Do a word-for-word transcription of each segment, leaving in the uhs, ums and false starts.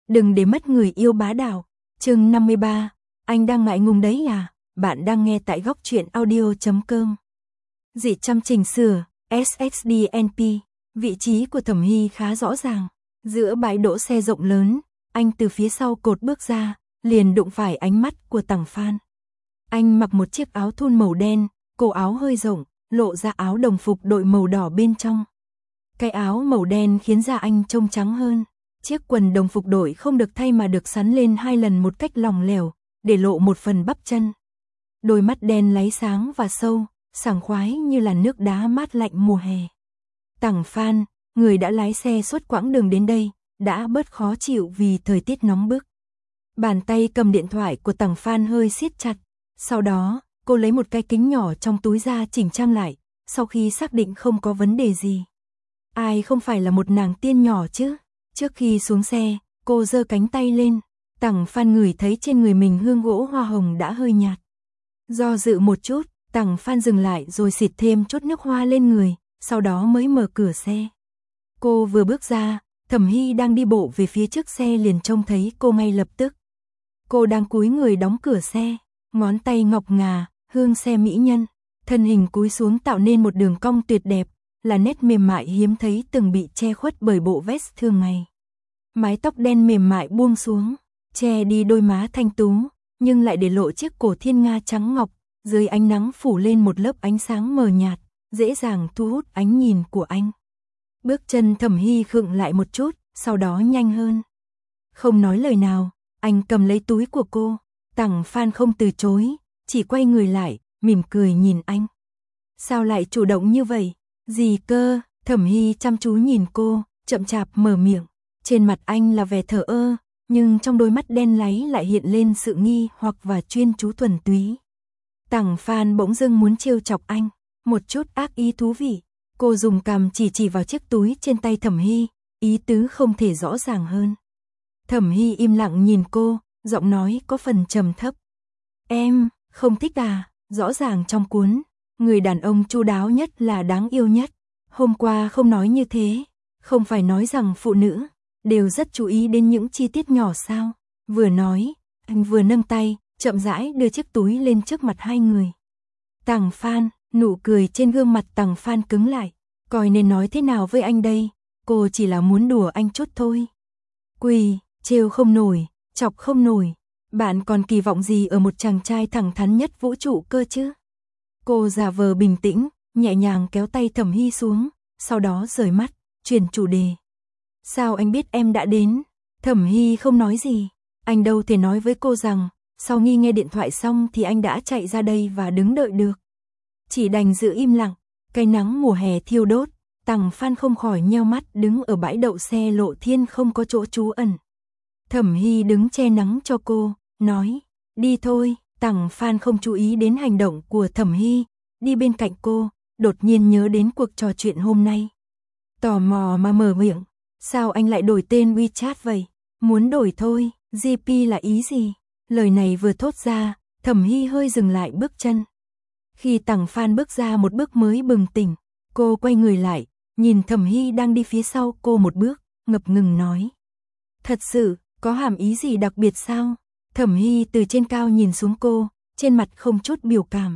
đừng để mất người yêu bá đạo. Chương năm mươi ba, anh đang ngại ngùng đấy à? Bạn đang nghe tại góc truyện audio chấm com. Dị chăm chỉnh sửa, ét ét đê en pê, vị trí của Thẩm Hy khá rõ ràng. Giữa bãi đỗ xe rộng lớn, anh từ phía sau cột bước ra, liền đụng phải ánh mắt của Tằng Phan. Anh mặc một chiếc áo thun màu đen, cổ áo hơi rộng, lộ ra áo đồng phục đội màu đỏ bên trong. Cái áo màu đen khiến da anh trông trắng hơn. Chiếc quần đồng phục đội không được thay mà được sắn lên hai lần một cách lỏng lẻo, để lộ một phần bắp chân. Đôi mắt đen láy sáng và sâu, sảng khoái như là nước đá mát lạnh mùa hè. Tằng Phan, người đã lái xe suốt quãng đường đến đây, đã bớt khó chịu vì thời tiết nóng bức. Bàn tay cầm điện thoại của Tằng Phan hơi siết chặt. Sau đó, cô lấy một cái kính nhỏ trong túi ra chỉnh trang lại, sau khi xác định không có vấn đề gì. Ai không phải là một nàng tiên nhỏ chứ? Trước khi xuống xe, cô giơ cánh tay lên. Tằng Phan ngửi thấy trên người mình hương gỗ hoa hồng đã hơi nhạt. Do dự một chút, Tằng Phan dừng lại rồi xịt thêm chút nước hoa lên người, sau đó mới mở cửa xe. Cô vừa bước ra, Thẩm Hy đang đi bộ về phía trước xe liền trông thấy cô ngay lập tức. Cô đang cúi người đóng cửa xe, ngón tay ngọc ngà, hương xe mỹ nhân, thân hình cúi xuống tạo nên một đường cong tuyệt đẹp, là nét mềm mại hiếm thấy từng bị che khuất bởi bộ vest thường ngày. Mái tóc đen mềm mại buông xuống, che đi đôi má thanh tú, nhưng lại để lộ chiếc cổ thiên nga trắng ngọc, dưới ánh nắng phủ lên một lớp ánh sáng mờ nhạt, dễ dàng thu hút ánh nhìn của anh. Bước chân Thẩm Hy khựng lại một chút, sau đó nhanh hơn. Không nói lời nào, anh cầm lấy túi của cô. Tằng Phan không từ chối, chỉ quay người lại, mỉm cười nhìn anh. Sao lại chủ động như vậy? Gì cơ? Thẩm Hy chăm chú nhìn cô, chậm chạp mở miệng. Trên mặt anh là vẻ thờ ơ, nhưng trong đôi mắt đen láy lại hiện lên sự nghi hoặc và chuyên chú thuần túy. Tằng Phan bỗng dưng muốn trêu chọc anh, một chút ác ý thú vị. Cô dùng cằm chỉ chỉ vào chiếc túi trên tay Thẩm Hy, ý tứ không thể rõ ràng hơn. Thẩm Hy im lặng nhìn cô, giọng nói có phần trầm thấp. Em, không thích à? Rõ ràng trong cuốn, người đàn ông chu đáo nhất là đáng yêu nhất. Hôm qua không nói như thế, không phải nói rằng phụ nữ đều rất chú ý đến những chi tiết nhỏ sao? Vừa nói, anh vừa nâng tay, chậm rãi đưa chiếc túi lên trước mặt hai người. Tằng Phan, nụ cười trên gương mặt Tằng Phan cứng lại. Coi nên nói thế nào với anh đây? Cô chỉ là muốn đùa anh chút thôi. Quỳ, trêu không nổi, chọc không nổi. Bạn còn kỳ vọng gì ở một chàng trai thẳng thắn nhất vũ trụ cơ chứ? Cô giả vờ bình tĩnh, nhẹ nhàng kéo tay Thẩm Hy xuống, sau đó rời mắt, chuyển chủ đề. Sao anh biết em đã đến? Thẩm Hy không nói gì. Anh đâu thể nói với cô rằng, sau khi nghe điện thoại xong thì anh đã chạy ra đây và đứng đợi được. Chỉ đành giữ im lặng. Cái nắng mùa hè thiêu đốt, Tằng Phan không khỏi nheo mắt đứng ở bãi đậu xe lộ thiên không có chỗ trú ẩn. Thẩm Hy đứng che nắng cho cô, nói, đi thôi. Tằng Phan không chú ý đến hành động của Thẩm Hy, đi bên cạnh cô, đột nhiên nhớ đến cuộc trò chuyện hôm nay. Tò mò mà mở miệng, sao anh lại đổi tên WeChat vậy? Muốn đổi thôi, giê pê là ý gì? Lời này vừa thốt ra, Thẩm Hy hơi dừng lại bước chân. Khi Tằng Phan bước ra một bước mới bừng tỉnh, cô quay người lại, nhìn Thẩm Hy đang đi phía sau cô một bước, ngập ngừng nói. Thật sự, có hàm ý gì đặc biệt sao? Thẩm Hy từ trên cao nhìn xuống cô, trên mặt không chút biểu cảm.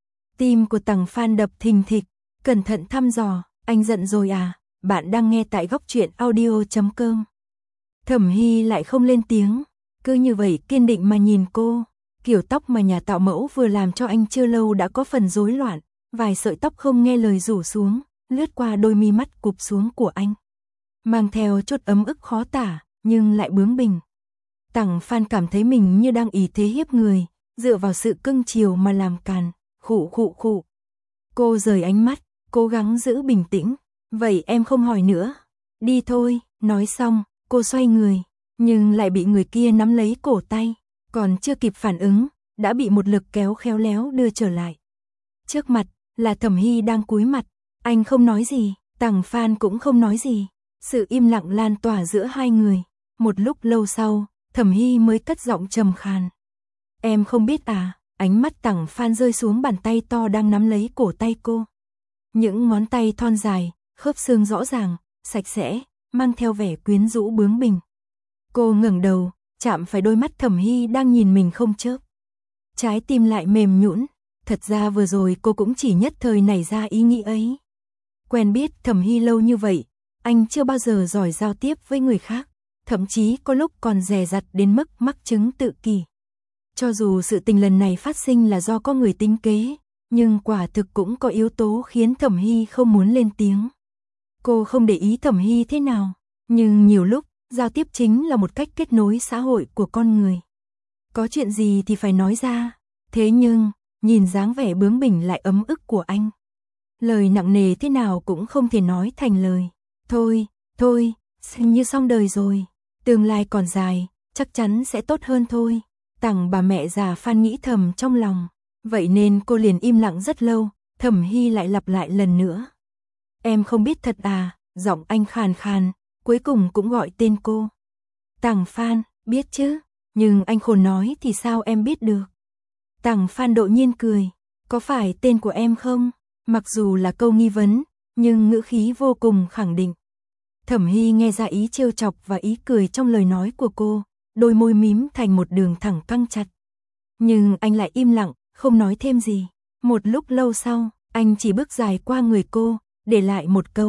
Tim của Tằng Phan đập thình thịch, cẩn thận thăm dò, anh giận rồi à? Bạn đang nghe tại góc truyện audio chấm com. Thẩm Hy lại không lên tiếng, cứ như vậy kiên định mà nhìn cô. Kiểu tóc mà nhà tạo mẫu vừa làm cho anh chưa lâu đã có phần rối loạn, vài sợi tóc không nghe lời rủ xuống, lướt qua đôi mi mắt cụp xuống của anh. Mang theo chút ấm ức khó tả, nhưng lại bướng bỉnh. Tằng Phan cảm thấy mình như đang ỷ thế hiếp người, dựa vào sự cưng chiều mà làm càn, khụ khụ khụ. Cô rời ánh mắt, cố gắng giữ bình tĩnh. Vậy em không hỏi nữa. Đi thôi, nói xong, cô xoay người, nhưng lại bị người kia nắm lấy cổ tay. Còn chưa kịp phản ứng, đã bị một lực kéo khéo léo đưa trở lại. Trước mặt, là Thẩm Hy đang cúi mặt, anh không nói gì, Tằng Phan cũng không nói gì. Sự im lặng lan tỏa giữa hai người. Một lúc lâu sau, Thẩm Hy mới cất giọng trầm khàn. Em không biết à? Ánh mắt Tằng Phan rơi xuống bàn tay to đang nắm lấy cổ tay cô. Những ngón tay thon dài, khớp xương rõ ràng, sạch sẽ, mang theo vẻ quyến rũ bướng bỉnh. Cô ngẩng đầu, chạm phải đôi mắt Thẩm Hy đang nhìn mình không chớp. Trái tim lại mềm nhũn, thật ra vừa rồi cô cũng chỉ nhất thời nảy ra ý nghĩ ấy. Quen biết Thẩm Hy lâu như vậy, anh chưa bao giờ giỏi giao tiếp với người khác, thậm chí có lúc còn dè dặt đến mức mắc chứng tự kỷ. Cho dù sự tình lần này phát sinh là do có người tính kế, nhưng quả thực cũng có yếu tố khiến Thẩm Hy không muốn lên tiếng. Cô không để ý Thẩm Hy thế nào, nhưng nhiều lúc, giao tiếp chính là một cách kết nối xã hội của con người. Có chuyện gì thì phải nói ra, thế nhưng, nhìn dáng vẻ bướng bỉnh lại ấm ức của anh. Lời nặng nề thế nào cũng không thể nói thành lời. Thôi, thôi, xem như xong đời rồi, tương lai còn dài, chắc chắn sẽ tốt hơn thôi. Tằng bà mẹ già Phan nghĩ thầm trong lòng. Vậy nên cô liền im lặng rất lâu, Thẩm Hy lại lặp lại lần nữa. Em không biết thật à, giọng anh khàn khàn, cuối cùng cũng gọi tên cô. Tằng Phan, biết chứ, nhưng anh khổ nói thì sao em biết được. Tằng Phan đột nhiên cười, có phải tên của em không? Mặc dù là câu nghi vấn, nhưng ngữ khí vô cùng khẳng định. Thẩm Hy nghe ra ý trêu chọc và ý cười trong lời nói của cô, đôi môi mím thành một đường thẳng căng chặt. Nhưng anh lại im lặng, không nói thêm gì. Một lúc lâu sau, anh chỉ bước dài qua người cô, để lại một câu.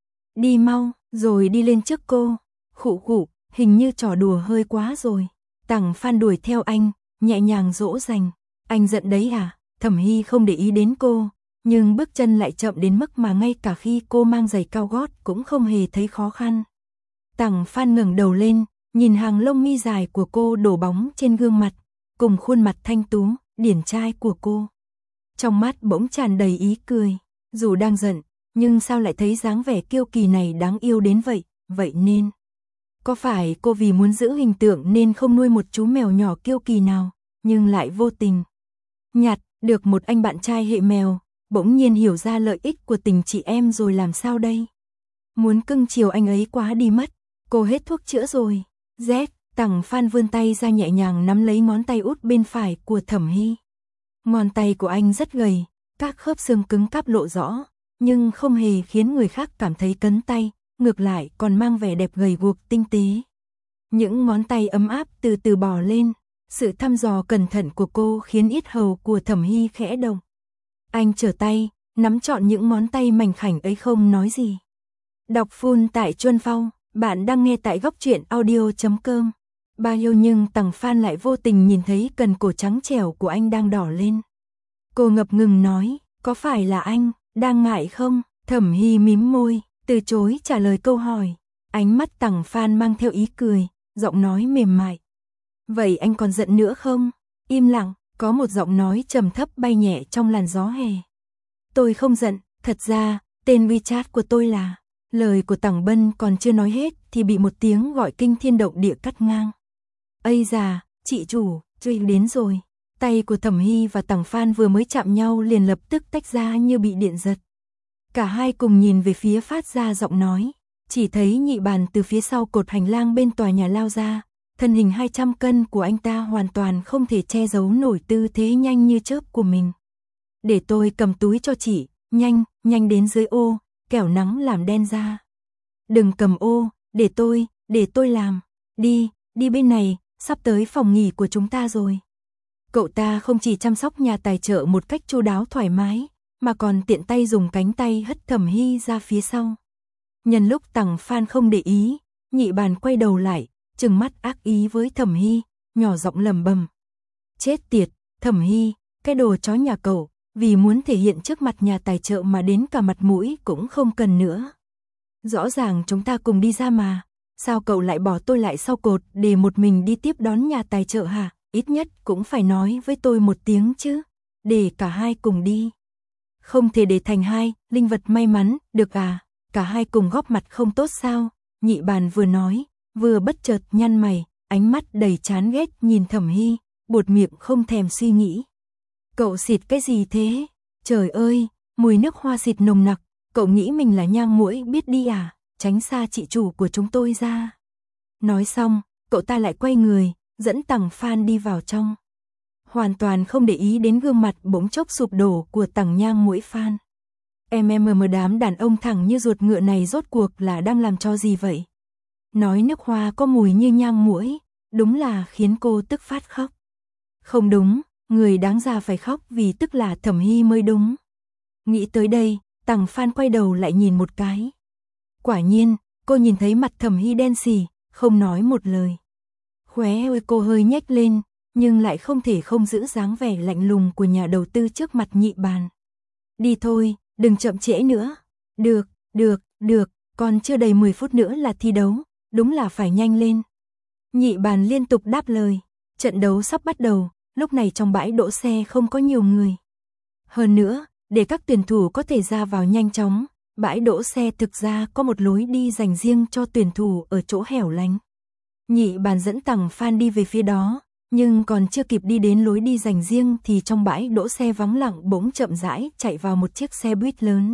Đi mau, rồi đi lên trước cô. Khụ khụ, hình như trò đùa hơi quá rồi. Tằng Phan đuổi theo anh, nhẹ nhàng dỗ dành. Anh giận đấy à? Thẩm Hy không để ý đến cô, nhưng bước chân lại chậm đến mức mà ngay cả khi cô mang giày cao gót cũng không hề thấy khó khăn. Tằng Phan ngẩng đầu lên, nhìn hàng lông mi dài của cô đổ bóng trên gương mặt, cùng khuôn mặt thanh tú, điển trai của cô. Trong mắt bỗng tràn đầy ý cười, dù đang giận, nhưng sao lại thấy dáng vẻ kiêu kỳ này đáng yêu đến vậy, vậy nên. Có phải cô vì muốn giữ hình tượng nên không nuôi một chú mèo nhỏ kiêu kỳ nào, nhưng lại vô tình nhặt được một anh bạn trai hệ mèo, bỗng nhiên hiểu ra lợi ích của tình chị em rồi làm sao đây? Muốn cưng chiều anh ấy quá đi mất, cô hết thuốc chữa rồi. Z, Tằng Phan vươn tay ra nhẹ nhàng nắm lấy ngón tay út bên phải của Thẩm Hy. Ngón tay của anh rất gầy, các khớp xương cứng cáp lộ rõ, nhưng không hề khiến người khác cảm thấy cấn tay, ngược lại còn mang vẻ đẹp gầy guộc tinh tế. Những ngón tay ấm áp từ từ bò lên, sự thăm dò cẩn thận của cô khiến yết hầu của Thẩm Hy khẽ động. Anh trở tay, nắm trọn những ngón tay mảnh khảnh ấy không nói gì. Đọc full tại Chuân Phong, bạn đang nghe tại góc truyện audio chấm com. Bao nhiêu nhưng Tằng Phan lại vô tình nhìn thấy cần cổ trắng trẻo của anh đang đỏ lên. Cô ngập ngừng nói, có phải là anh đang ngại không? Thẩm Hy mím môi, từ chối trả lời câu hỏi. Ánh mắt Tằng Phan mang theo ý cười, giọng nói mềm mại. Vậy anh còn giận nữa không? Im lặng, có một giọng nói trầm thấp bay nhẹ trong làn gió hè. Tôi không giận, thật ra, tên WeChat của tôi là... Lời của Tằng Bân còn chưa nói hết thì bị một tiếng gọi kinh thiên động địa cắt ngang. Ây già, chị chủ, Duy đến rồi. Tay của Thẩm Hy và Tằng Phan vừa mới chạm nhau liền lập tức tách ra như bị điện giật. Cả hai cùng nhìn về phía phát ra giọng nói. Chỉ thấy Nhị Bàn từ phía sau cột hành lang bên tòa nhà lao ra. Thân hình hai trăm cân của anh ta hoàn toàn không thể che giấu nổi tư thế nhanh như chớp của mình. Để tôi cầm túi cho chị, nhanh, nhanh đến dưới ô, kẻo nắng làm đen da. Đừng cầm ô, để tôi, để tôi làm. Đi, đi bên này, sắp tới phòng nghỉ của chúng ta rồi. Cậu ta không chỉ chăm sóc nhà tài trợ một cách chu đáo thoải mái, mà còn tiện tay dùng cánh tay hất Thẩm Hy ra phía sau. Nhân lúc Tằng Phan không để ý, Nhị Bàn quay đầu lại, trừng mắt ác ý với Thẩm Hy, nhỏ giọng lẩm bẩm. Chết tiệt, Thẩm Hy, cái đồ chó nhà cậu, vì muốn thể hiện trước mặt nhà tài trợ mà đến cả mặt mũi cũng không cần nữa. Rõ ràng chúng ta cùng đi ra mà, sao cậu lại bỏ tôi lại sau cột để một mình đi tiếp đón nhà tài trợ hả? Ít nhất cũng phải nói với tôi một tiếng chứ, để cả hai cùng đi. Không thể để thành hai, linh vật may mắn, được à? Cả hai cùng góp mặt không tốt sao? Nhị Bàn vừa nói, vừa bất chợt nhăn mày, ánh mắt đầy chán ghét nhìn Thẩm Hy, buột miệng không thèm suy nghĩ. Cậu xịt cái gì thế? Trời ơi, mùi nước hoa xịt nồng nặc, cậu nghĩ mình là nhang muỗi biết đi à? Tránh xa chị chủ của chúng tôi ra. Nói xong, cậu ta lại quay người, dẫn Tằng Phan đi vào trong. Hoàn toàn không để ý đến gương mặt bỗng chốc sụp đổ của Tằng Nhang Muỗi Phan. Em em mờ đám đàn ông thẳng như ruột ngựa này rốt cuộc là đang làm cho gì vậy? nói nước hoa có mùi như nhang muỗi, đúng là khiến cô tức phát khóc. Không đúng, người đáng ra phải khóc vì tức là Thẩm Hy mới đúng. Nghĩ tới đây, Tằng Phan quay đầu lại nhìn một cái. Quả nhiên, cô nhìn thấy mặt Thẩm Hy đen xì, không nói một lời. Khóe ôi cô hơi nhếch lên, nhưng lại không thể không giữ dáng vẻ lạnh lùng của nhà đầu tư trước mặt Nhị Bàn. Đi thôi, đừng chậm trễ nữa. Được, được, được, còn chưa đầy mười phút nữa là thi đấu, đúng là phải nhanh lên. Nhị Bàn liên tục đáp lời, trận đấu sắp bắt đầu, lúc này trong bãi đỗ xe không có nhiều người. Hơn nữa, để các tuyển thủ có thể ra vào nhanh chóng, bãi đỗ xe thực ra có một lối đi dành riêng cho tuyển thủ ở chỗ hẻo lánh. Nhị Bàn dẫn Tằng Phan đi về phía đó, nhưng còn chưa kịp đi đến lối đi dành riêng thì trong bãi đỗ xe vắng lặng bỗng chậm rãi chạy vào một chiếc xe buýt lớn.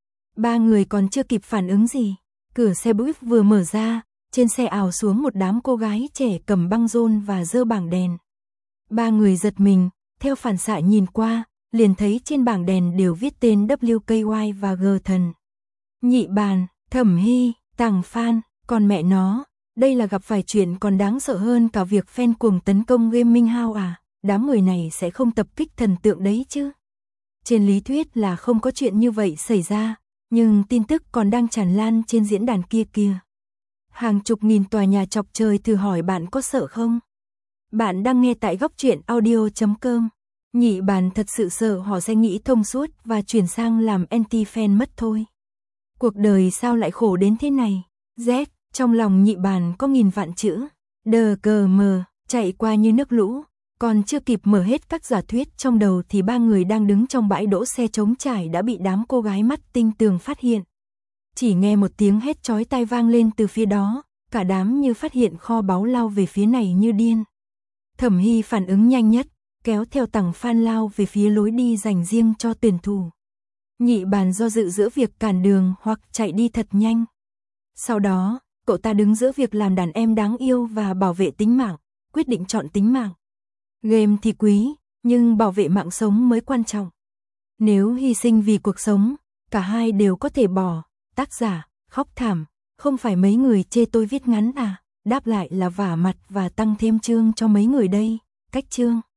Ba người còn chưa kịp phản ứng gì, cửa xe buýt vừa mở ra, trên xe ào xuống một đám cô gái trẻ cầm băng rôn và giơ bảng đèn. Ba người giật mình, theo phản xạ nhìn qua, liền thấy trên bảng đèn đều viết tên W K Y và G Thần. Nhị Bàn, Thẩm Hy, Tằng Phan, còn mẹ nó, đây là gặp phải chuyện còn đáng sợ hơn cả việc fan cuồng tấn công Gaming House à, đám người này sẽ không tập kích thần tượng đấy chứ. Trên lý thuyết là không có chuyện như vậy xảy ra, nhưng tin tức còn đang tràn lan trên diễn đàn kia kìa. Hàng chục nghìn tòa nhà chọc trời thử hỏi bạn có sợ không? Bạn đang nghe tại góc truyện audio chấm com. Nhị Bàn thật sự sợ họ sẽ nghĩ thông suốt và chuyển sang làm anti-fan mất thôi. Cuộc đời sao lại khổ đến thế này? Z, trong lòng Nhị Bàn có nghìn vạn chữ. Đờ cờ mờ, chạy qua như nước lũ. Còn chưa kịp mở hết các giả thuyết trong đầu thì ba người đang đứng trong bãi đỗ xe trống trải đã bị đám cô gái mắt tinh tường phát hiện. Chỉ nghe một tiếng hét chói tai vang lên từ phía đó, cả đám như phát hiện kho báu lao về phía này như điên. Thẩm Hy phản ứng nhanh nhất, kéo theo Tằng Phan lao về phía lối đi dành riêng cho tuyển thủ. Nhị Bàn do dự giữa việc cản đường hoặc chạy đi thật nhanh. Sau đó, cậu ta đứng giữa việc làm đàn em đáng yêu và bảo vệ tính mạng, quyết định chọn tính mạng. Game thì quý, nhưng bảo vệ mạng sống mới quan trọng. Nếu hy sinh vì cuộc sống, cả hai đều có thể bỏ. Tác giả, khóc thảm, không phải mấy người chê tôi viết ngắn à, đáp lại là vả mặt và tăng thêm chương cho mấy người đây. Cách chương